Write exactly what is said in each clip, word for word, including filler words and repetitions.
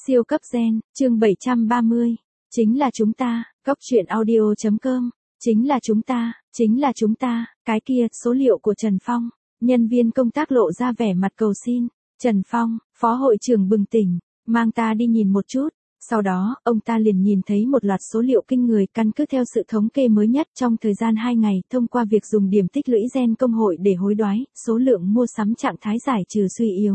Siêu cấp gen, chương bảy trăm ba mươi. Chính là chúng ta, góc truyện audio chấm com. Chính là chúng ta, chính là chúng ta, cái kia, số liệu của Trần Phong. Nhân viên công tác lộ ra vẻ mặt cầu xin. Trần Phong, phó hội trưởng bừng tỉnh, mang ta đi nhìn một chút. Sau đó, ông ta liền nhìn thấy một loạt số liệu kinh người căn cứ theo sự thống kê mới nhất trong thời gian hai ngày thông qua việc dùng điểm tích lũy gen công hội để hối đoái, số lượng mua sắm trạng thái giải trừ suy yếu.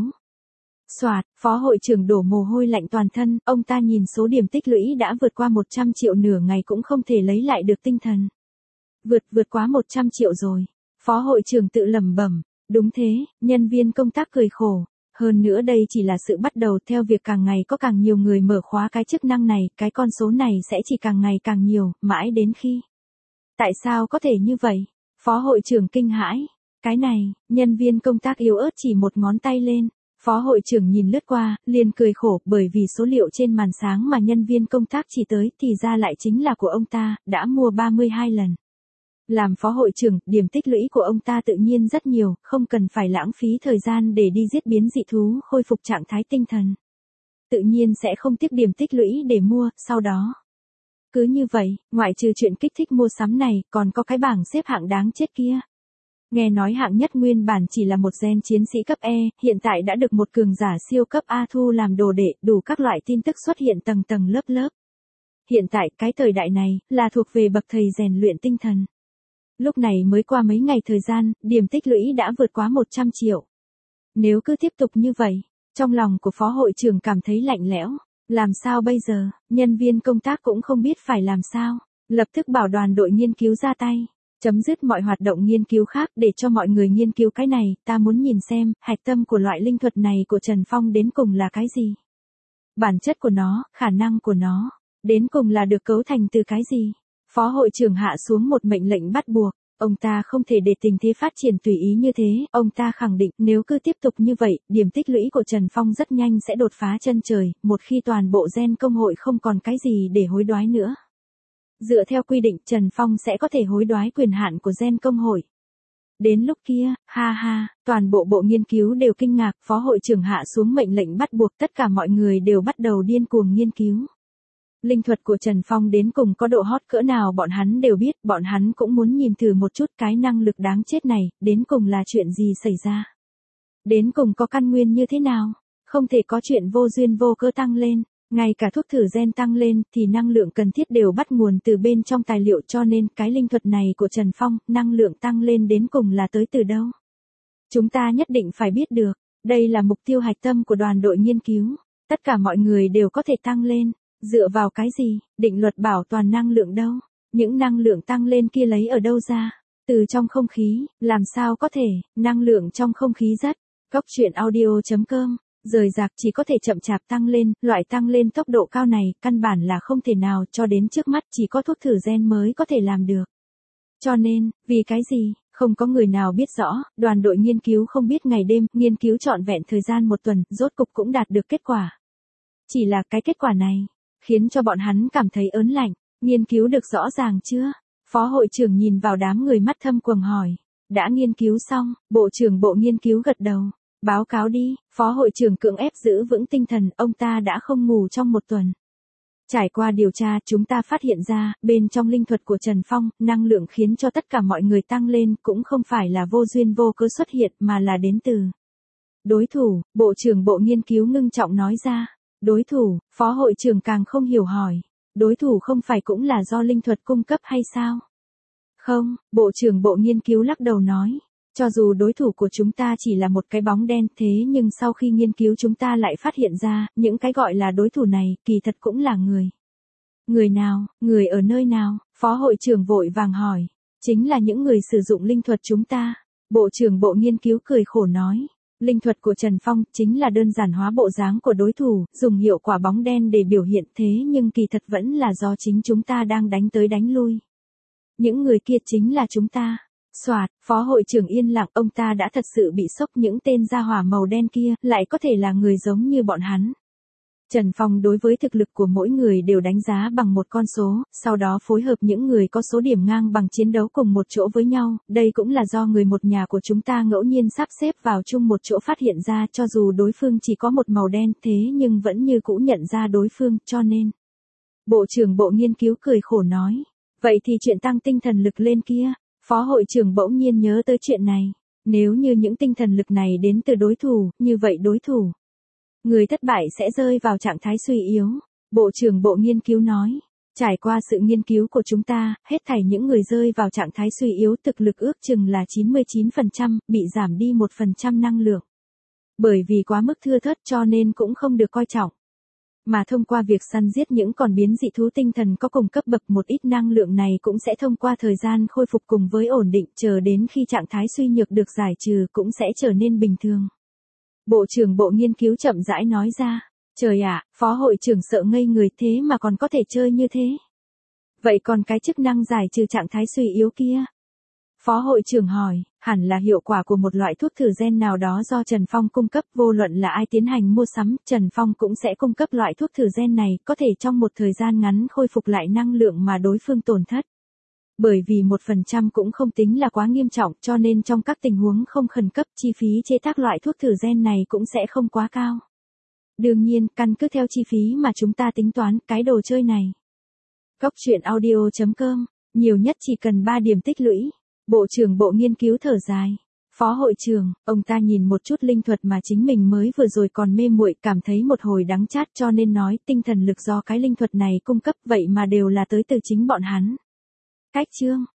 Soạt, phó hội trưởng đổ mồ hôi lạnh toàn thân, ông ta nhìn số điểm tích lũy đã vượt qua một trăm triệu nửa ngày cũng không thể lấy lại được tinh thần. Vượt, vượt quá một trăm triệu rồi. Phó hội trưởng tự lẩm bẩm, đúng thế, nhân viên công tác cười khổ. Hơn nữa đây chỉ là sự bắt đầu theo việc càng ngày có càng nhiều người mở khóa cái chức năng này, cái con số này sẽ chỉ càng ngày càng nhiều, mãi đến khi. Tại sao có thể như vậy? Phó hội trưởng kinh hãi. Cái này, nhân viên công tác yếu ớt chỉ một ngón tay lên. Phó hội trưởng nhìn lướt qua, liền cười khổ bởi vì số liệu trên màn sáng mà nhân viên công tác chỉ tới thì ra lại chính là của ông ta, đã mua ba mươi hai lần. Làm phó hội trưởng, điểm tích lũy của ông ta tự nhiên rất nhiều, không cần phải lãng phí thời gian để đi giết biến dị thú, khôi phục trạng thái tinh thần. Tự nhiên sẽ không tiếc điểm tích lũy để mua, sau đó. Cứ như vậy, ngoại trừ chuyện kích thích mua sắm này, còn có cái bảng xếp hạng đáng chết kia. Nghe nói hạng nhất nguyên bản chỉ là một gen chiến sĩ cấp E, hiện tại đã được một cường giả siêu cấp A thu làm đồ đệ, đủ các loại tin tức xuất hiện tầng tầng lớp lớp. Hiện tại, cái thời đại này, là thuộc về bậc thầy rèn luyện tinh thần. Lúc này mới qua mấy ngày thời gian, điểm tích lũy đã vượt quá một trăm triệu. Nếu cứ tiếp tục như vậy, trong lòng của phó hội trưởng cảm thấy lạnh lẽo. Làm sao bây giờ, nhân viên công tác cũng không biết phải làm sao. Lập tức bảo đoàn đội nghiên cứu ra tay. Chấm dứt mọi hoạt động nghiên cứu khác để cho mọi người nghiên cứu cái này, ta muốn nhìn xem, hạch tâm của loại linh thuật này của Trần Phong đến cùng là cái gì? Bản chất của nó, khả năng của nó, đến cùng là được cấu thành từ cái gì? Phó hội trưởng hạ xuống một mệnh lệnh bắt buộc, ông ta không thể để tình thế phát triển tùy ý như thế, ông ta khẳng định nếu cứ tiếp tục như vậy, điểm tích lũy của Trần Phong rất nhanh sẽ đột phá chân trời, một khi toàn bộ gen công hội không còn cái gì để hối đoái nữa. Dựa theo quy định, Trần Phong sẽ có thể hối đoái quyền hạn của gen công hội. Đến lúc kia, ha ha, toàn bộ bộ nghiên cứu đều kinh ngạc, phó hội trưởng hạ xuống mệnh lệnh bắt buộc tất cả mọi người đều bắt đầu điên cuồng nghiên cứu. Linh thuật của Trần Phong đến cùng có độ hot cỡ nào bọn hắn đều biết, bọn hắn cũng muốn nhìn thử một chút cái năng lực đáng chết này, đến cùng là chuyện gì xảy ra. Đến cùng có căn nguyên như thế nào, không thể có chuyện vô duyên vô cớ tăng lên. Ngay cả thuốc thử gen tăng lên thì năng lượng cần thiết đều bắt nguồn từ bên trong tài liệu cho nên cái linh thuật này của Trần Phong, năng lượng tăng lên đến cùng là tới từ đâu. Chúng ta nhất định phải biết được, đây là mục tiêu hạch tâm của đoàn đội nghiên cứu, tất cả mọi người đều có thể tăng lên, dựa vào cái gì, định luật bảo toàn năng lượng đâu, những năng lượng tăng lên kia lấy ở đâu ra, từ trong không khí, làm sao có thể, năng lượng trong không khí rất, góc truyện audio chấm com. Rời rạc chỉ có thể chậm chạp tăng lên, loại tăng lên tốc độ cao này, căn bản là không thể nào cho đến trước mắt chỉ có thuốc thử gen mới có thể làm được. Cho nên, vì cái gì, không có người nào biết rõ, đoàn đội nghiên cứu không biết ngày đêm, nghiên cứu trọn vẹn thời gian một tuần, rốt cục cũng đạt được kết quả. Chỉ là cái kết quả này, khiến cho bọn hắn cảm thấy ớn lạnh, nghiên cứu được rõ ràng chưa? Phó hội trưởng nhìn vào đám người mắt thâm quầng hỏi, đã nghiên cứu xong, bộ trưởng bộ nghiên cứu gật đầu. Báo cáo đi, phó hội trưởng cưỡng ép giữ vững tinh thần, ông ta đã không ngủ trong một tuần. Trải qua điều tra, chúng ta phát hiện ra, bên trong linh thuật của Trần Phong, năng lượng khiến cho tất cả mọi người tăng lên cũng không phải là vô duyên vô cớ xuất hiện mà là đến từ đối thủ, bộ trưởng bộ nghiên cứu ngưng trọng nói ra. Đối thủ, phó hội trưởng càng không hiểu hỏi. Đối thủ không phải cũng là do linh thuật cung cấp hay sao? Không, bộ trưởng bộ nghiên cứu lắc đầu nói. Cho dù đối thủ của chúng ta chỉ là một cái bóng đen thế nhưng sau khi nghiên cứu chúng ta lại phát hiện ra, những cái gọi là đối thủ này, kỳ thật cũng là người. Người nào, người ở nơi nào, phó hội trưởng vội vàng hỏi. Chính là những người sử dụng linh thuật chúng ta. Bộ trưởng bộ nghiên cứu cười khổ nói. Linh thuật của Trần Phong chính là đơn giản hóa bộ dáng của đối thủ, dùng hiệu quả bóng đen để biểu hiện thế nhưng kỳ thật vẫn là do chính chúng ta đang đánh tới đánh lui. Những người kia chính là chúng ta. Soạt, phó hội trưởng yên lặng, ông ta đã thật sự bị sốc những tên gia hỏa màu đen kia, lại có thể là người giống như bọn hắn. Trần Phong đối với thực lực của mỗi người đều đánh giá bằng một con số, sau đó phối hợp những người có số điểm ngang bằng chiến đấu cùng một chỗ với nhau, đây cũng là do người một nhà của chúng ta ngẫu nhiên sắp xếp vào chung một chỗ phát hiện ra, cho dù đối phương chỉ có một màu đen thế nhưng vẫn như cũ nhận ra đối phương, cho nên. Bộ trưởng Bộ Nghiên cứu cười khổ nói, vậy thì chuyện tăng tinh thần lực lên kia, Phó hội trưởng bỗng nhiên nhớ tới chuyện này, nếu như những tinh thần lực này đến từ đối thủ, như vậy đối thủ người thất bại sẽ rơi vào trạng thái suy yếu. Bộ trưởng Bộ Nghiên cứu nói, trải qua sự nghiên cứu của chúng ta, hết thảy những người rơi vào trạng thái suy yếu thực lực ước chừng là chín mươi chín phần trăm, bị giảm đi một phần trăm năng lượng. Bởi vì quá mức thưa thớt cho nên cũng không được coi trọng. Mà thông qua việc săn giết những con biến dị thú tinh thần có cùng cấp bậc, một ít năng lượng này cũng sẽ thông qua thời gian khôi phục cùng với ổn định, chờ đến khi trạng thái suy nhược được giải trừ cũng sẽ trở nên bình thường. Bộ trưởng Bộ Nghiên cứu chậm rãi nói ra, trời ạ, Phó hội trưởng sợ ngây người, thế mà còn có thể chơi như thế. Vậy còn cái chức năng giải trừ trạng thái suy yếu kia? Phó hội trưởng hỏi, hẳn là hiệu quả của một loại thuốc thử gen nào đó do Trần Phong cung cấp, vô luận là ai tiến hành mua sắm, Trần Phong cũng sẽ cung cấp loại thuốc thử gen này, có thể trong một thời gian ngắn khôi phục lại năng lượng mà đối phương tổn thất. Bởi vì một phần trăm cũng không tính là quá nghiêm trọng, cho nên trong các tình huống không khẩn cấp, chi phí chế tác loại thuốc thử gen này cũng sẽ không quá cao. Đương nhiên, căn cứ theo chi phí mà chúng ta tính toán, cái đồ chơi này. Góc truyện audio chấm com, nhiều nhất chỉ cần ba điểm tích lũy. Bộ trưởng Bộ Nghiên cứu thở dài. Phó hội trưởng, ông ta nhìn một chút linh thuật mà chính mình mới vừa rồi còn mê muội, cảm thấy một hồi đắng chát, cho nên nói, tinh thần lực do cái linh thuật này cung cấp vậy mà đều là tới từ chính bọn hắn. Cách chương